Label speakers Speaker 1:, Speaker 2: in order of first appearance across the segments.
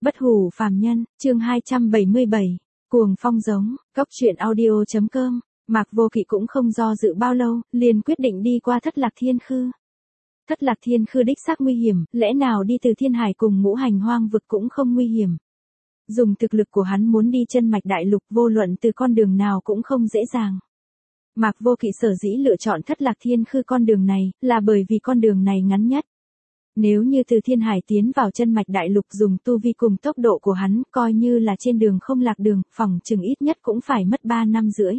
Speaker 1: Bất hủ phàm nhân, chương 277, cuồng phong giống, cốc truyện audio.com, Mạc Vô Kỵ cũng không do dự bao lâu, liền quyết định đi qua Thất Lạc Thiên Khư. Thất Lạc Thiên Khư đích xác nguy hiểm, lẽ nào đi từ Thiên Hải cùng Ngũ Hành Hoang vực cũng không nguy hiểm. Dùng thực lực của hắn muốn đi chân mạch đại lục vô luận từ con đường nào cũng không dễ dàng. Mạc Vô Kỵ sở dĩ lựa chọn Thất Lạc Thiên Khư con đường này, là bởi vì con đường này ngắn nhất. Nếu như từ Thiên Hải tiến vào chân mạch đại lục dùng tu vi cùng tốc độ của hắn, coi như là trên đường không lạc đường, phỏng chừng ít nhất cũng phải mất 3 năm rưỡi.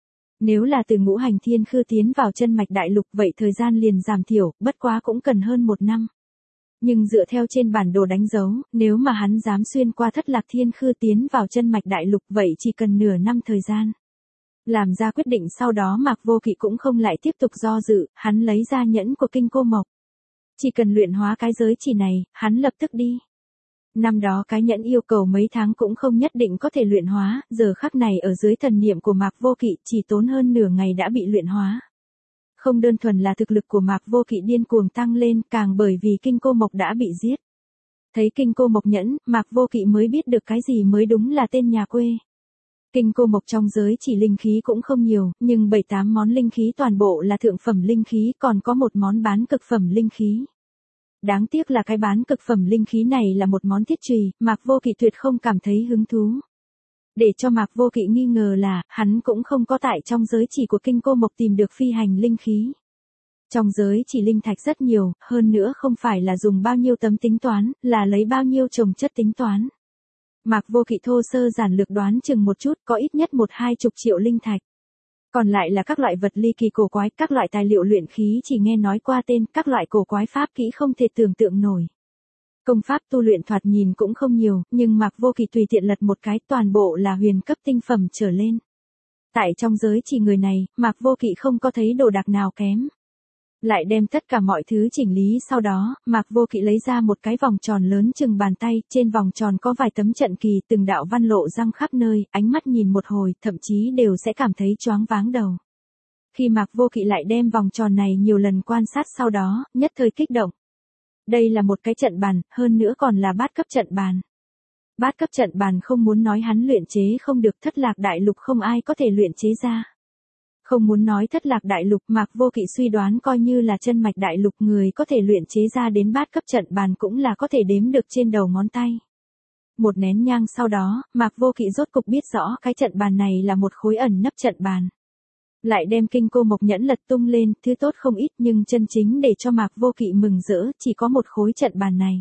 Speaker 1: Nếu là từ Ngũ Hành Thiên Khư tiến vào chân mạch đại lục vậy thời gian liền giảm thiểu, bất quá cũng cần hơn 1 năm. Nhưng dựa theo trên bản đồ đánh dấu, nếu mà hắn dám xuyên qua Thất Lạc Thiên Khư tiến vào chân mạch đại lục vậy chỉ cần nửa năm thời gian. Làm ra quyết định sau đó Mạc Vô Kỵ cũng không lại tiếp tục do dự, hắn lấy ra nhẫn của Kinh Cô Mộc. Chỉ cần luyện hóa cái giới chỉ này, hắn lập tức đi. Năm đó cái nhẫn yêu cầu mấy tháng cũng không nhất định có thể luyện hóa, giờ khắc này ở dưới thần niệm của Mạc Vô Kỵ chỉ tốn hơn nửa ngày đã bị luyện hóa. Không đơn thuần là thực lực của Mạc Vô Kỵ điên cuồng tăng lên, càng bởi vì Kinh Cô Mộc đã bị giết. Thấy Kinh Cô Mộc nhẫn, Mạc Vô Kỵ mới biết được cái gì mới đúng là tên nhà quê. Kinh Cô Mộc trong giới chỉ linh khí cũng không nhiều, nhưng 7-8 món linh khí toàn bộ là thượng phẩm linh khí, còn có một món bán cực phẩm linh khí. Đáng tiếc là cái bán cực phẩm linh khí này là một món thiết chùy, Mạc Vô Kỵ tuyệt không cảm thấy hứng thú. Để cho Mạc Vô Kỵ nghi ngờ là, hắn cũng không có tại trong giới chỉ của Kinh Cô Mộc tìm được phi hành linh khí. Trong giới chỉ linh thạch rất nhiều, hơn nữa không phải là dùng bao nhiêu tấm tính toán, là lấy bao nhiêu chồng chất tính toán. Mạc Vô Kỵ thô sơ giản lược đoán chừng một chút, có ít nhất 1-20 triệu linh thạch. Còn lại là các loại vật ly kỳ cổ quái, các loại tài liệu luyện khí chỉ nghe nói qua tên, các loại cổ quái pháp kỹ không thể tưởng tượng nổi. Công pháp tu luyện thoạt nhìn cũng không nhiều, nhưng Mạc Vô Kỵ tùy tiện lật một cái toàn bộ là huyền cấp tinh phẩm trở lên. Tại trong giới chỉ người này, Mạc Vô Kỵ không có thấy đồ đạc nào kém. Lại đem tất cả mọi thứ chỉnh lý sau đó, Mạc Vô Kỵ lấy ra một cái vòng tròn lớn chừng bàn tay, trên vòng tròn có vài tấm trận kỳ, từng đạo văn lộ răng khắp nơi, ánh mắt nhìn một hồi, thậm chí đều sẽ cảm thấy choáng váng đầu. Khi Mạc Vô Kỵ lại đem vòng tròn này nhiều lần quan sát sau đó, nhất thời kích động. Đây là một cái trận bàn, hơn nữa còn là bát cấp trận bàn. Bát cấp trận bàn không muốn nói hắn luyện chế không được, Thất Lạc đại lục không ai có thể luyện chế ra. Không muốn nói Thất Lạc đại lục, Mạc Vô Kỵ suy đoán coi như là chân mạch đại lục người có thể luyện chế ra đến bát cấp trận bàn cũng là có thể đếm được trên đầu ngón tay. Một nén nhang sau đó, Mạc Vô Kỵ rốt cục biết rõ cái trận bàn này là một khối ẩn nấp trận bàn. Lại đem Kinh Cô Mộc nhẫn lật tung lên, thứ tốt không ít nhưng chân chính để cho Mạc Vô Kỵ mừng rỡ chỉ có một khối trận bàn này.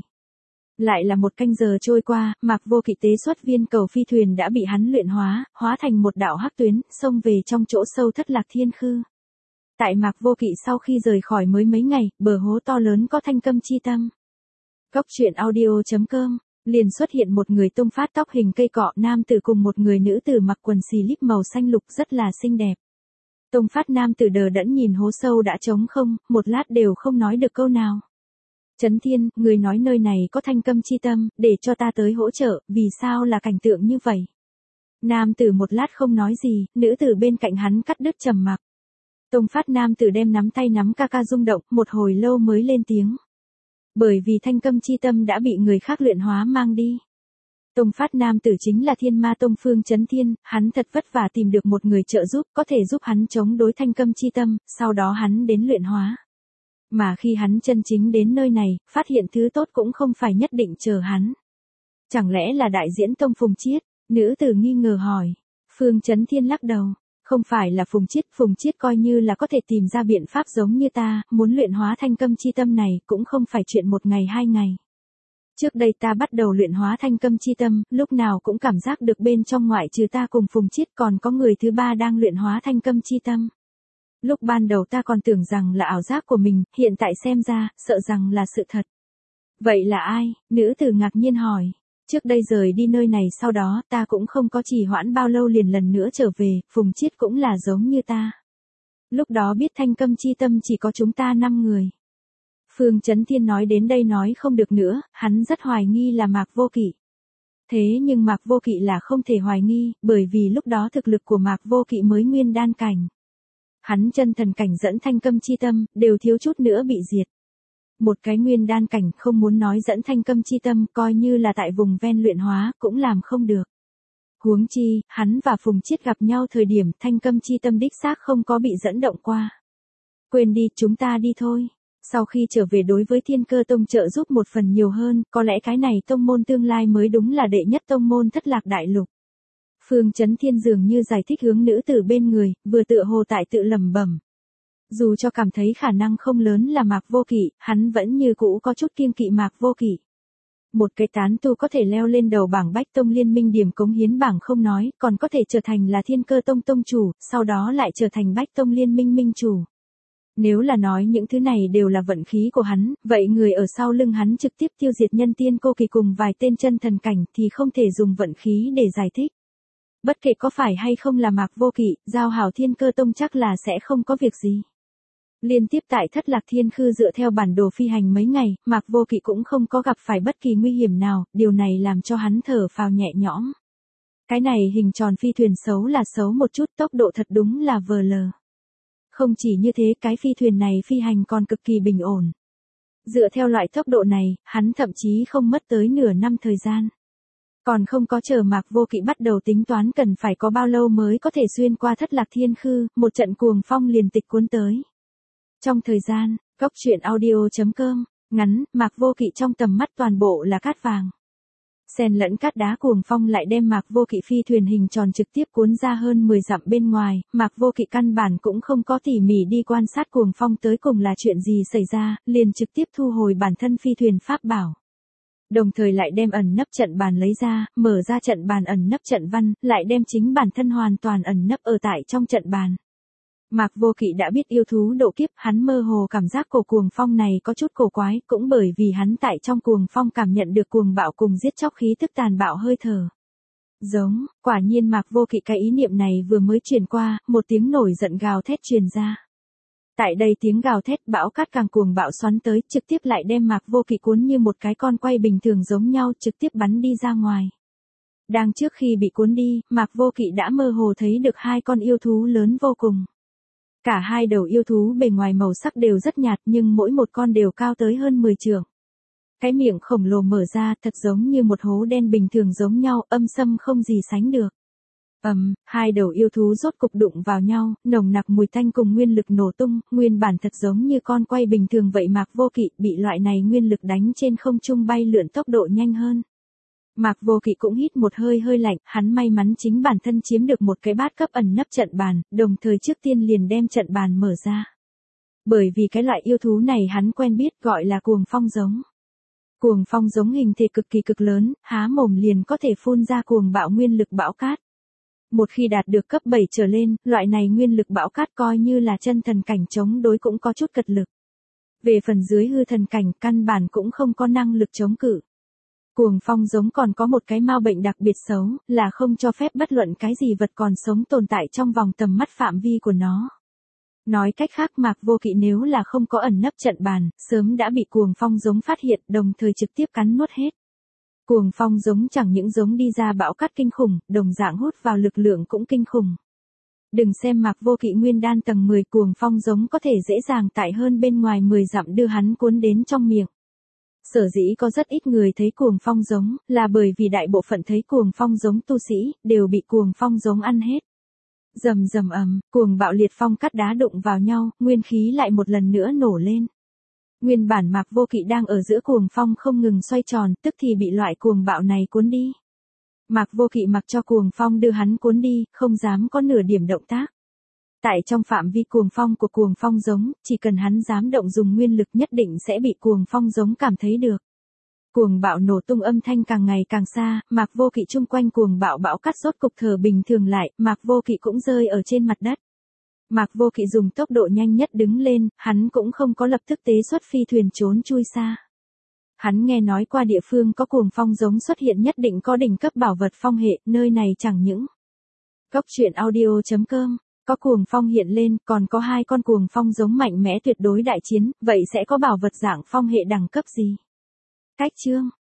Speaker 1: Lại là 1 canh giờ trôi qua, Mạc Vô Kỵ tế xuất viên cầu phi thuyền đã bị hắn luyện hóa, hóa thành một đạo hắc tuyến, xông về trong chỗ sâu Thất Lạc Thiên Khư. Tại Mạc Vô Kỵ sau khi rời khỏi mới mấy ngày, bờ hố to lớn có thanh câm chi tâm. Cốc truyện audio.com, liền xuất hiện một người tung phát tóc hình cây cọ nam tử cùng một người nữ tử mặc quần xì lip màu xanh lục rất là xinh đẹp. Tông phát nam tử đờ đẫn nhìn hố sâu đã trống không, một lát đều không nói được câu nào. Trấn Thiên, người nói nơi này có thanh câm chi tâm, để cho ta tới hỗ trợ, vì sao là cảnh tượng như vậy? Nam tử một lát không nói gì, nữ tử bên cạnh hắn cắt đứt trầm mặc. Tông phát nam tử đem nắm tay nắm ca ca rung động, một hồi lâu mới lên tiếng. Bởi vì thanh câm chi tâm đã bị người khác luyện hóa mang đi. Tông phát nam tử chính là Thiên Ma Tông Phương Trấn Thiên, hắn thật vất vả tìm được một người trợ giúp, có thể giúp hắn chống đối thanh câm chi tâm, sau đó hắn đến luyện hóa. Mà khi hắn chân chính đến nơi này, phát hiện thứ tốt cũng không phải nhất định chờ hắn. Chẳng lẽ là đại diễn tông Phùng Chiết? Nữ tử nghi ngờ hỏi. Phương Trấn Thiên lắc đầu. Không phải là Phùng Chiết coi như là có thể tìm ra biện pháp giống như ta, muốn luyện hóa thanh câm chi tâm này cũng không phải chuyện 1 ngày 2 ngày. Trước đây ta bắt đầu luyện hóa thanh câm chi tâm, lúc nào cũng cảm giác được bên trong ngoại trừ ta cùng Phùng Chiết còn có người thứ ba đang luyện hóa thanh câm chi tâm. Lúc ban đầu ta còn tưởng rằng là ảo giác của mình, hiện tại xem ra, sợ rằng là sự thật. Vậy là ai? Nữ tử ngạc nhiên hỏi. Trước đây rời đi nơi này sau đó, ta cũng không có trì hoãn bao lâu liền lần nữa trở về, Phùng Chiết cũng là giống như ta. Lúc đó biết thanh câm chi tâm chỉ có chúng ta 5 người. Phương Trấn Thiên nói đến đây nói không được nữa, hắn rất hoài nghi là Mạc Vô Kỵ. Thế nhưng Mạc Vô Kỵ là không thể hoài nghi, bởi vì lúc đó thực lực của Mạc Vô Kỵ mới nguyên đan cảnh. Hắn chân thần cảnh dẫn thanh câm chi tâm, đều thiếu chút nữa bị diệt. Một cái nguyên đan cảnh không muốn nói dẫn thanh câm chi tâm, coi như là tại vùng ven luyện hóa, cũng làm không được. Huống chi, hắn và Phùng Chiết gặp nhau thời điểm thanh câm chi tâm đích xác không có bị dẫn động qua. Quên đi, chúng ta đi thôi. Sau khi trở về đối với Thiên Cơ Tông trợ giúp một phần nhiều hơn, có lẽ cái này tông môn tương lai mới đúng là đệ nhất tông môn thất lạc đại lục. Phương Chấn Thiên dường như giải thích hướng nữ tử bên người, vừa tựa hồ tại tự lẩm bẩm. Dù cho cảm thấy khả năng không lớn là Mạc Vô Kỵ, hắn vẫn như cũ có chút kiêng kỵ Mạc Vô Kỵ. Một cái tán tu có thể leo lên đầu bảng Bách Tông Liên Minh điểm cống hiến bảng không nói, còn có thể trở thành là Thiên Cơ Tông tông chủ, sau đó lại trở thành Bách Tông Liên Minh minh chủ. Nếu là nói những thứ này đều là vận khí của hắn, vậy người ở sau lưng hắn trực tiếp tiêu diệt Nhân Tiên Cô Kỳ cùng vài tên chân thần cảnh thì không thể dùng vận khí để giải thích. Bất kể có phải hay không là Mạc Vô Kỵ, giao hảo Thiên Cơ Tông chắc là sẽ không có việc gì. Liên tiếp tại Thất Lạc Thiên Khư dựa theo bản đồ phi hành mấy ngày, Mạc Vô Kỵ cũng không có gặp phải bất kỳ nguy hiểm nào, điều này làm cho hắn thở phào nhẹ nhõm. Cái này hình tròn phi thuyền xấu là xấu một chút, tốc độ thật đúng là vờ lờ. Không chỉ như thế, cái phi thuyền này phi hành còn cực kỳ bình ổn. Dựa theo loại tốc độ này, hắn thậm chí không mất tới nửa năm thời gian. Còn không có chờ Mạc Vô Kỵ bắt đầu tính toán cần phải có bao lâu mới có thể xuyên qua Thất Lạc Thiên Khư, một trận cuồng phong liền tịch cuốn tới. Trong thời gian, góc truyện audio.com, ngắn, Mạc Vô Kỵ trong tầm mắt toàn bộ là cát vàng. Xen lẫn cát đá cuồng phong lại đem Mạc Vô Kỵ phi thuyền hình tròn trực tiếp cuốn ra hơn 10 dặm bên ngoài, Mạc Vô Kỵ căn bản cũng không có tỉ mỉ đi quan sát cuồng phong tới cùng là chuyện gì xảy ra, liền trực tiếp thu hồi bản thân phi thuyền pháp bảo. Đồng thời lại đem ẩn nấp trận bàn lấy ra, mở ra trận bàn ẩn nấp trận văn, lại đem chính bản thân hoàn toàn ẩn nấp ở tại trong trận bàn. Mạc Vô Kỵ đã biết yêu thú độ kiếp, hắn mơ hồ cảm giác cổ cuồng phong này có chút cổ quái, cũng bởi vì hắn tại trong cuồng phong cảm nhận được cuồng bạo cùng giết chóc khí tức tàn bạo hơi thở. Giống, quả nhiên Mạc Vô Kỵ cái ý niệm này vừa mới truyền qua, một tiếng nổi giận gào thét truyền ra. Tại đây tiếng gào thét bão cát càng cuồng bạo xoắn tới, trực tiếp lại đem Mạc Vô Kỵ cuốn như một cái con quay bình thường giống nhau, trực tiếp bắn đi ra ngoài. Đang trước khi bị cuốn đi, Mạc Vô Kỵ đã mơ hồ thấy được hai con yêu thú lớn vô cùng. Cả hai đầu yêu thú bề ngoài màu sắc đều rất nhạt nhưng mỗi một con đều cao tới hơn 10 trượng. Cái miệng khổng lồ mở ra thật giống như một hố đen bình thường giống nhau, âm sâm không gì sánh được. Hai đầu yêu thú rốt cục đụng vào nhau, nồng nặc mùi tanh cùng nguyên lực nổ tung, nguyên bản thật giống như con quay bình thường vậy Mạc Vô Kỵ bị loại này nguyên lực đánh trên không trung bay lượn tốc độ nhanh hơn. Mạc Vô Kỵ cũng hít một hơi hơi lạnh, hắn may mắn chính bản thân chiếm được một cái bát cấp ẩn nấp trận bàn, đồng thời trước tiên liền đem trận bàn mở ra. Bởi vì cái loại yêu thú này hắn quen biết gọi là cuồng phong giống. Cuồng phong giống hình thể cực kỳ cực lớn, há mồm liền có thể phun ra cuồng bạo nguyên lực bão cát. Một khi đạt được cấp 7 trở lên, loại này nguyên lực bão cát coi như là chân thần cảnh chống đối cũng có chút cật lực. Về phần dưới hư thần cảnh căn bản cũng không có năng lực chống cự. Cuồng phong giống còn có một cái mau bệnh đặc biệt xấu, là không cho phép bất luận cái gì vật còn sống tồn tại trong vòng tầm mắt phạm vi của nó. Nói cách khác Mạc Vô Kỵ nếu là không có ẩn nấp trận bàn, sớm đã bị cuồng phong giống phát hiện đồng thời trực tiếp cắn nuốt hết. Cuồng phong giống chẳng những giống đi ra bão cát kinh khủng, đồng dạng hút vào lực lượng cũng kinh khủng. Đừng xem Mạc Vô Kỵ nguyên đan tầng 10 cuồng phong giống có thể dễ dàng tại hơn bên ngoài 10 dặm đưa hắn cuốn đến trong miệng. Sở dĩ có rất ít người thấy cuồng phong giống, là bởi vì đại bộ phận thấy cuồng phong giống tu sĩ, đều bị cuồng phong giống ăn hết. Rầm rầm cuồng bạo liệt phong cát đá đụng vào nhau, nguyên khí lại một lần nữa nổ lên. Nguyên bản Mạc Vô Kỵ đang ở giữa cuồng phong không ngừng xoay tròn, tức thì bị loại cuồng bạo này cuốn đi. Mạc Vô Kỵ mặc cho cuồng phong đưa hắn cuốn đi, không dám có nửa điểm động tác. Tại trong phạm vi cuồng phong của cuồng phong giống, chỉ cần hắn dám động dùng nguyên lực nhất định sẽ bị cuồng phong giống cảm thấy được. Cuồng bạo nổ tung âm thanh càng ngày càng xa, Mạc Vô Kỵ chung quanh cuồng bạo bão cát rốt cục thở bình thường lại, Mạc Vô Kỵ cũng rơi ở trên mặt đất. Mạc Vô Kỵ dùng tốc độ nhanh nhất đứng lên, hắn cũng không có lập tức tế xuất phi thuyền trốn chui xa. Hắn nghe nói qua địa phương có cuồng phong giống xuất hiện nhất định có đỉnh cấp bảo vật phong hệ, nơi này chẳng những. Góc truyện audio.com, có cuồng phong hiện lên, còn có hai con cuồng phong giống mạnh mẽ tuyệt đối đại chiến, vậy sẽ có bảo vật dạng phong hệ đẳng cấp gì? Cách chương